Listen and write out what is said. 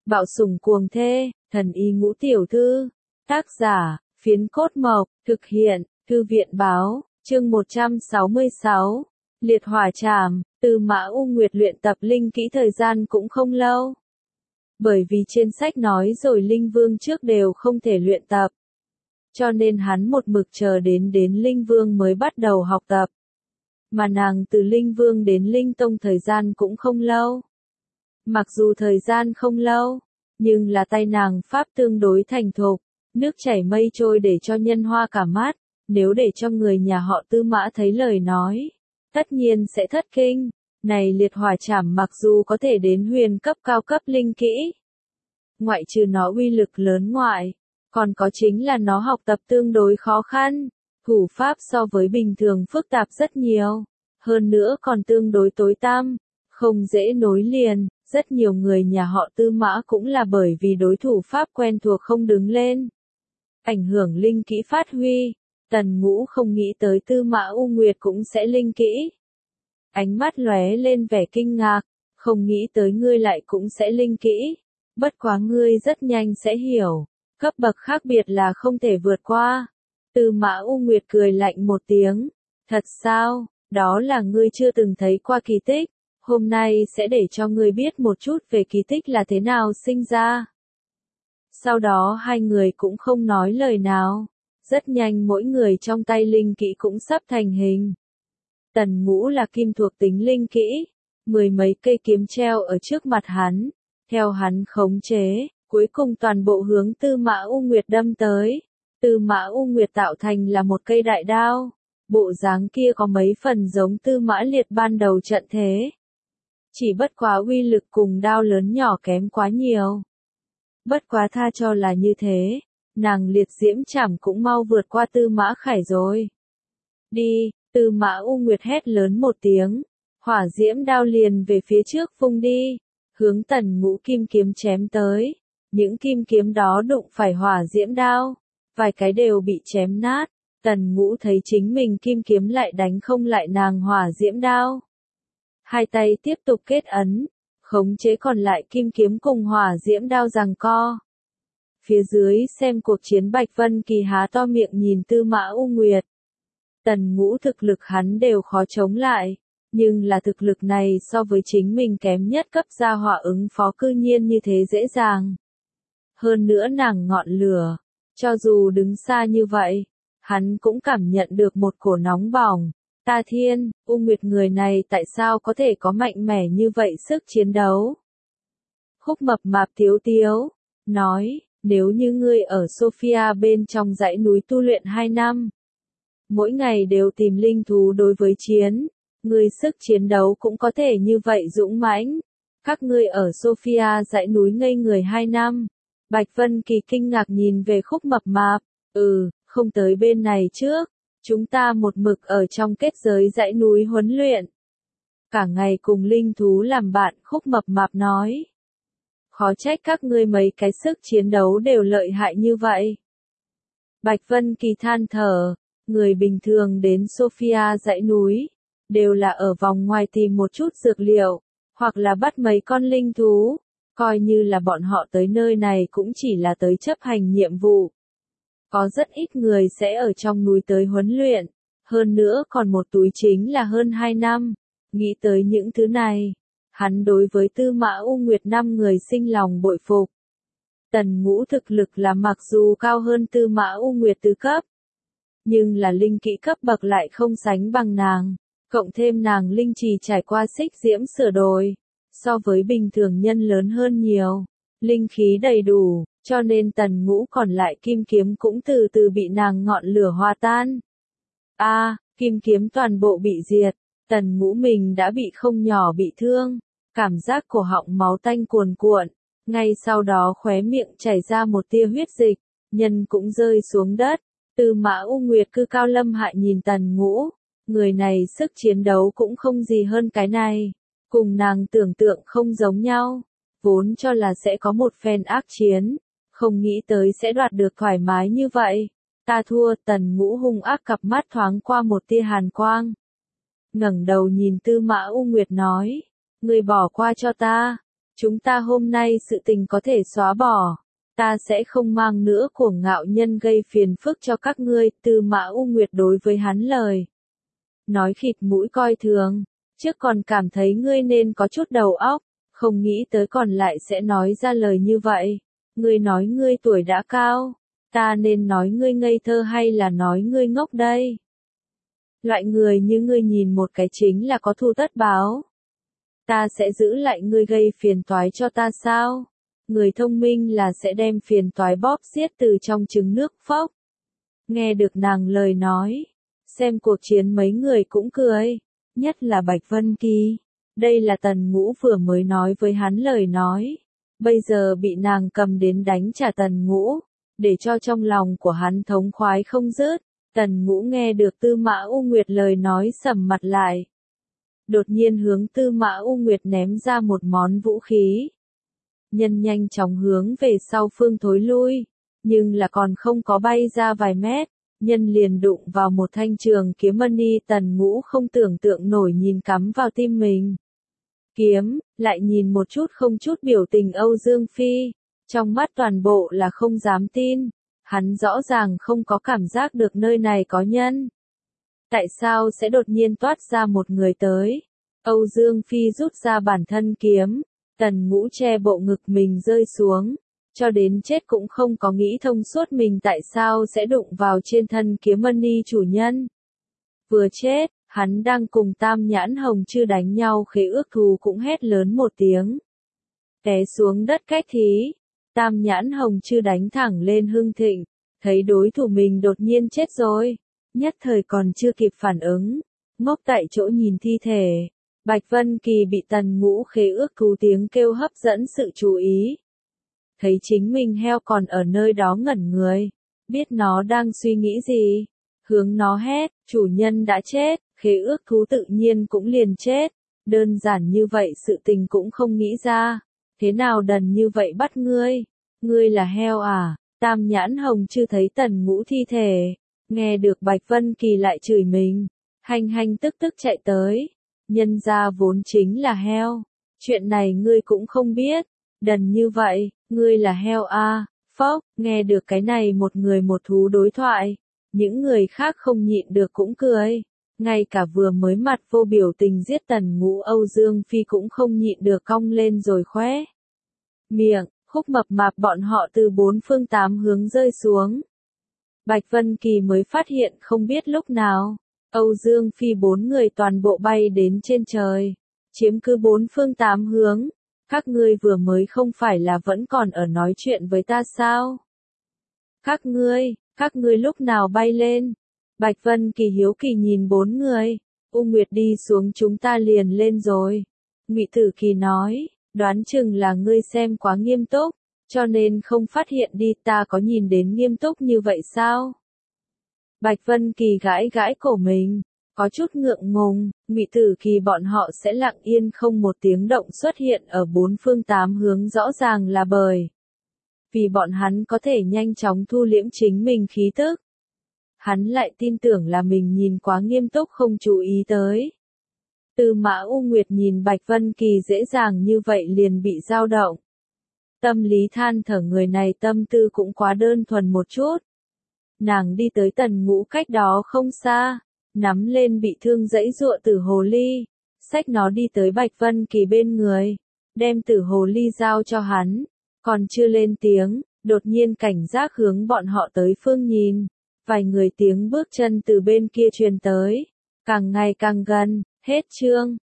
Bạo sủng cuồng thê, thần y ngũ tiểu thư. Tác giả, Phiến Cốt Mộc, thực hiện, Thư viện báo, chương 166. Liệt hỏa trảm, Tư Mã U Nguyệt luyện tập linh kỹ thời gian cũng không lâu. Bởi vì trên sách nói rồi Linh Vương trước đều không thể luyện tập. Cho nên hắn một mực chờ đến Linh Vương mới bắt đầu học tập. Mà nàng từ Linh Vương đến Linh Tông thời gian cũng không lâu. Mặc dù thời gian không lâu, nhưng là tay nàng pháp tương đối thành thục, nước chảy mây trôi để cho nhân hoa cả mắt, nếu để cho người nhà họ Tư Mã thấy lời nói, tất nhiên sẽ thất kinh. Này liệt hỏa trảm mặc dù có thể đến huyền cấp cao cấp linh kỹ, ngoại trừ nó uy lực lớn ngoại, còn có chính là nó học tập tương đối khó khăn, thủ pháp so với bình thường phức tạp rất nhiều, hơn nữa còn tương đối tối tăm, không dễ nối liền. Rất nhiều người nhà họ Tư Mã cũng là bởi vì đối thủ pháp quen thuộc không đứng lên. Ảnh hưởng linh kỹ phát huy, Tần Ngũ không nghĩ tới Tư Mã U Nguyệt cũng sẽ linh kỹ. Ánh mắt lóe lên vẻ kinh ngạc, không nghĩ tới ngươi lại cũng sẽ linh kỹ. Bất quá ngươi rất nhanh sẽ hiểu, cấp bậc khác biệt là không thể vượt qua. Tư Mã U Nguyệt cười lạnh một tiếng, thật sao, đó là ngươi chưa từng thấy qua kỳ tích. Hôm nay sẽ để cho ngươi biết một chút về kỳ tích là thế nào sinh ra. Sau đó hai người cũng không nói lời nào. Rất nhanh mỗi người trong tay linh kỹ cũng sắp thành hình. Tần Ngũ là kim thuộc tính linh kỹ. 10 mấy cây kiếm treo ở trước mặt hắn. Theo hắn khống chế, cuối cùng toàn bộ hướng Tư Mã U Nguyệt đâm tới. Tư Mã U Nguyệt tạo thành là một cây đại đao. Bộ dáng kia có mấy phần giống Tư Mã Liệt ban đầu trận thế. Chỉ bất quá uy lực cùng đao lớn nhỏ kém quá nhiều. Bất quá tha cho là như thế, nàng liệt diễm chảm cũng mau vượt qua Tư Mã Khải rồi. Đi, Tư Mã U Nguyệt hét lớn một tiếng, hỏa diễm đao liền về phía trước vung đi, hướng Tần Ngũ kim kiếm chém tới. Những kim kiếm đó đụng phải hỏa diễm đao, vài cái đều bị chém nát. Tần Ngũ thấy chính mình kim kiếm lại đánh không lại nàng hỏa diễm đao. Hai tay tiếp tục kết ấn, khống chế còn lại kim kiếm cùng hỏa diễm đao giằng co. Phía dưới xem cuộc chiến Bạch Vân Kỳ há to miệng nhìn Tư Mã U Nguyệt. Tần Ngũ thực lực hắn đều khó chống lại, nhưng là thực lực này so với chính mình kém nhất cấp gia hỏa ứng phó cư nhiên như thế dễ dàng. Hơn nữa nàng ngọn lửa, cho dù đứng xa như vậy, hắn cũng cảm nhận được một cổ nóng bỏng. Ta thiên, U Nguyệt người này tại sao có thể có mạnh mẽ như vậy sức chiến đấu? Khúc Mập Mạp Tiếu Tiếu, nói, nếu như ngươi ở Sophia bên trong dãy núi tu luyện 2 năm, mỗi ngày đều tìm linh thú đối với chiến, ngươi sức chiến đấu cũng có thể như vậy dũng mãnh. Các ngươi ở Sophia dãy núi ngây người 2 năm. Bạch Vân Kỳ kinh ngạc nhìn về Khúc Mập Mạp, không tới bên này trước. Chúng ta một mực ở trong kết giới dãy núi huấn luyện. Cả ngày cùng linh thú làm bạn, Khúc Mập Mạp nói. Khó trách các ngươi mấy cái sức chiến đấu đều lợi hại như vậy. Bạch Vân Kỳ than thở, người bình thường đến Sophia dãy núi, đều là ở vòng ngoài tìm một chút dược liệu, hoặc là bắt mấy con linh thú, coi như là bọn họ tới nơi này cũng chỉ là tới chấp hành nhiệm vụ. Có rất ít người sẽ ở trong núi tới huấn luyện, hơn nữa còn một túi chính là hơn 2 năm. Nghĩ tới những thứ này, hắn đối với Tư Mã U Nguyệt 5 người sinh lòng bội phục. Tần Ngũ thực lực là mặc dù cao hơn Tư Mã U Nguyệt tứ cấp, nhưng là linh kỹ cấp bậc lại không sánh bằng nàng, cộng thêm nàng linh trì trải qua xích diễm sửa đổi, so với bình thường nhân lớn hơn nhiều, linh khí đầy đủ. Cho nên Tần Ngũ còn lại kim kiếm cũng từ từ bị nàng ngọn lửa hòa tan. Kim kiếm toàn bộ bị diệt, Tần Ngũ mình đã bị không nhỏ bị thương, cảm giác cổ họng máu tanh cuồn cuộn, ngay sau đó khóe miệng chảy ra một tia huyết dịch, nhân cũng rơi xuống đất. Tư Mã U Nguyệt cư cao lâm hại nhìn Tần Ngũ, người này sức chiến đấu cũng không gì hơn cái này, cùng nàng tưởng tượng không giống nhau, vốn cho là sẽ có một phen ác chiến. Không nghĩ tới sẽ đoạt được thoải mái như vậy. Ta thua. Tần Ngũ hung ác cặp mắt thoáng qua một tia hàn quang. Ngẩng đầu nhìn Tư Mã U Nguyệt nói, ngươi bỏ qua cho ta. Chúng ta hôm nay sự tình có thể xóa bỏ. Ta sẽ không mang nữa cuồng ngạo nhân gây phiền phức cho các ngươi, Tư Mã U Nguyệt đối với hắn lời. Nói khịt mũi coi thường, trước còn cảm thấy ngươi nên có chút đầu óc, không nghĩ tới còn lại sẽ nói ra lời như vậy. Ngươi nói ngươi tuổi đã cao, ta nên nói ngươi ngây thơ hay là nói ngươi ngốc đây? Loại người như ngươi nhìn một cái chính là có thù tất báo. Ta sẽ giữ lại ngươi gây phiền toái cho ta sao? Người thông minh là sẽ đem phiền toái bóp xiết từ trong trứng nước phốc. Nghe được nàng lời nói, xem cuộc chiến mấy người cũng cười, nhất là Bạch Vân Kỳ. Đây là Tần Ngũ vừa mới nói với hắn lời nói, bây giờ bị nàng cầm đến đánh trả Tần Ngũ, để cho trong lòng của hắn thống khoái không dứt. Tần Ngũ nghe được Tư Mã U Nguyệt lời nói sầm mặt lại. Đột nhiên hướng Tư Mã U Nguyệt ném ra một món vũ khí. Nhân nhanh chóng hướng về sau phương thối lui, nhưng là còn không có bay ra vài mét, nhân liền đụng vào một thanh trường kiếm mani. Tần Ngũ không tưởng tượng nổi nhìn cắm vào tim mình. Kiếm, lại nhìn một chút không chút biểu tình Âu Dương Phi, trong mắt toàn bộ là không dám tin, hắn rõ ràng không có cảm giác được nơi này có nhân. Tại sao sẽ đột nhiên toát ra một người tới? Âu Dương Phi rút ra bản thân kiếm, Tần Ngũ che bộ ngực mình rơi xuống, cho đến chết cũng không có nghĩ thông suốt mình tại sao sẽ đụng vào trên thân kiếm mani chủ nhân. Vừa chết, hắn đang cùng Tam Nhãn Hồng Chư đánh nhau khế ước thù cũng hét lớn một tiếng. Té xuống đất cách thí, Tam Nhãn Hồng Chư đánh thẳng lên Hưng Thịnh, thấy đối thủ mình đột nhiên chết rồi, nhất thời còn chưa kịp phản ứng, ngốc tại chỗ nhìn thi thể. Bạch Vân Kỳ bị Tần Ngũ khế ước thú tiếng kêu hấp dẫn sự chú ý. Thấy chính mình heo còn ở nơi đó ngẩn người, biết nó đang suy nghĩ gì, hướng nó hét, chủ nhân đã chết, khế ước thú tự nhiên cũng liền chết, đơn giản như vậy sự tình cũng không nghĩ ra, thế nào đần như vậy bắt ngươi là heo à? Tam Nhãn Hồng Chư thấy Tần Ngũ thi thể, nghe được Bạch Vân Kỳ lại chửi mình, hành tức tức chạy tới. Nhân gia vốn chính là heo, chuyện này ngươi cũng không biết, đần như vậy, ngươi là heo à? Phốc, nghe được cái này một người một thú đối thoại, những người khác không nhịn được cũng cười, ngay cả vừa mới mặt vô biểu tình giết Tần Ngũ Âu Dương Phi cũng không nhịn được cong lên rồi khóe miệng. Khúc mập mạp bọn họ từ bốn phương tám hướng rơi xuống. Bạch Vân Kỳ mới phát hiện không biết lúc nào, Âu Dương Phi bốn người toàn bộ bay đến trên trời, chiếm cứ bốn phương tám hướng. Các ngươi vừa mới không phải là vẫn còn ở nói chuyện với ta sao? Các ngươi lúc nào bay lên? Bạch Vân Kỳ hiếu kỳ nhìn bốn người. U Nguyệt đi xuống chúng ta liền lên rồi. Ngụy Tử Kỳ nói. Đoán chừng là ngươi xem quá nghiêm túc, cho nên không phát hiện đi, ta có nhìn đến nghiêm túc như vậy sao? Bạch Vân Kỳ gãi gãi cổ mình, có chút ngượng ngùng. Ngụy Tử Kỳ bọn họ sẽ lặng yên không một tiếng động xuất hiện ở bốn phương tám hướng rõ ràng là bởi vì bọn hắn có thể nhanh chóng thu liễm chính mình khí tức. Hắn lại tin tưởng là mình nhìn quá nghiêm túc không chú ý tới. Tư Mã U Nguyệt nhìn Bạch Vân Kỳ dễ dàng như vậy liền bị dao động. Tâm lý than thở người này tâm tư cũng quá đơn thuần một chút. Nàng đi tới Tần Ngũ cách đó không xa, nắm lên bị thương dãy dụa Tử Hồ Ly, xách nó đi tới Bạch Vân Kỳ bên người, đem Tử Hồ Ly giao cho hắn, còn chưa lên tiếng, đột nhiên cảnh giác hướng bọn họ tới phương nhìn, vài người tiếng bước chân từ bên kia truyền tới, càng ngày càng gần. Hết chương.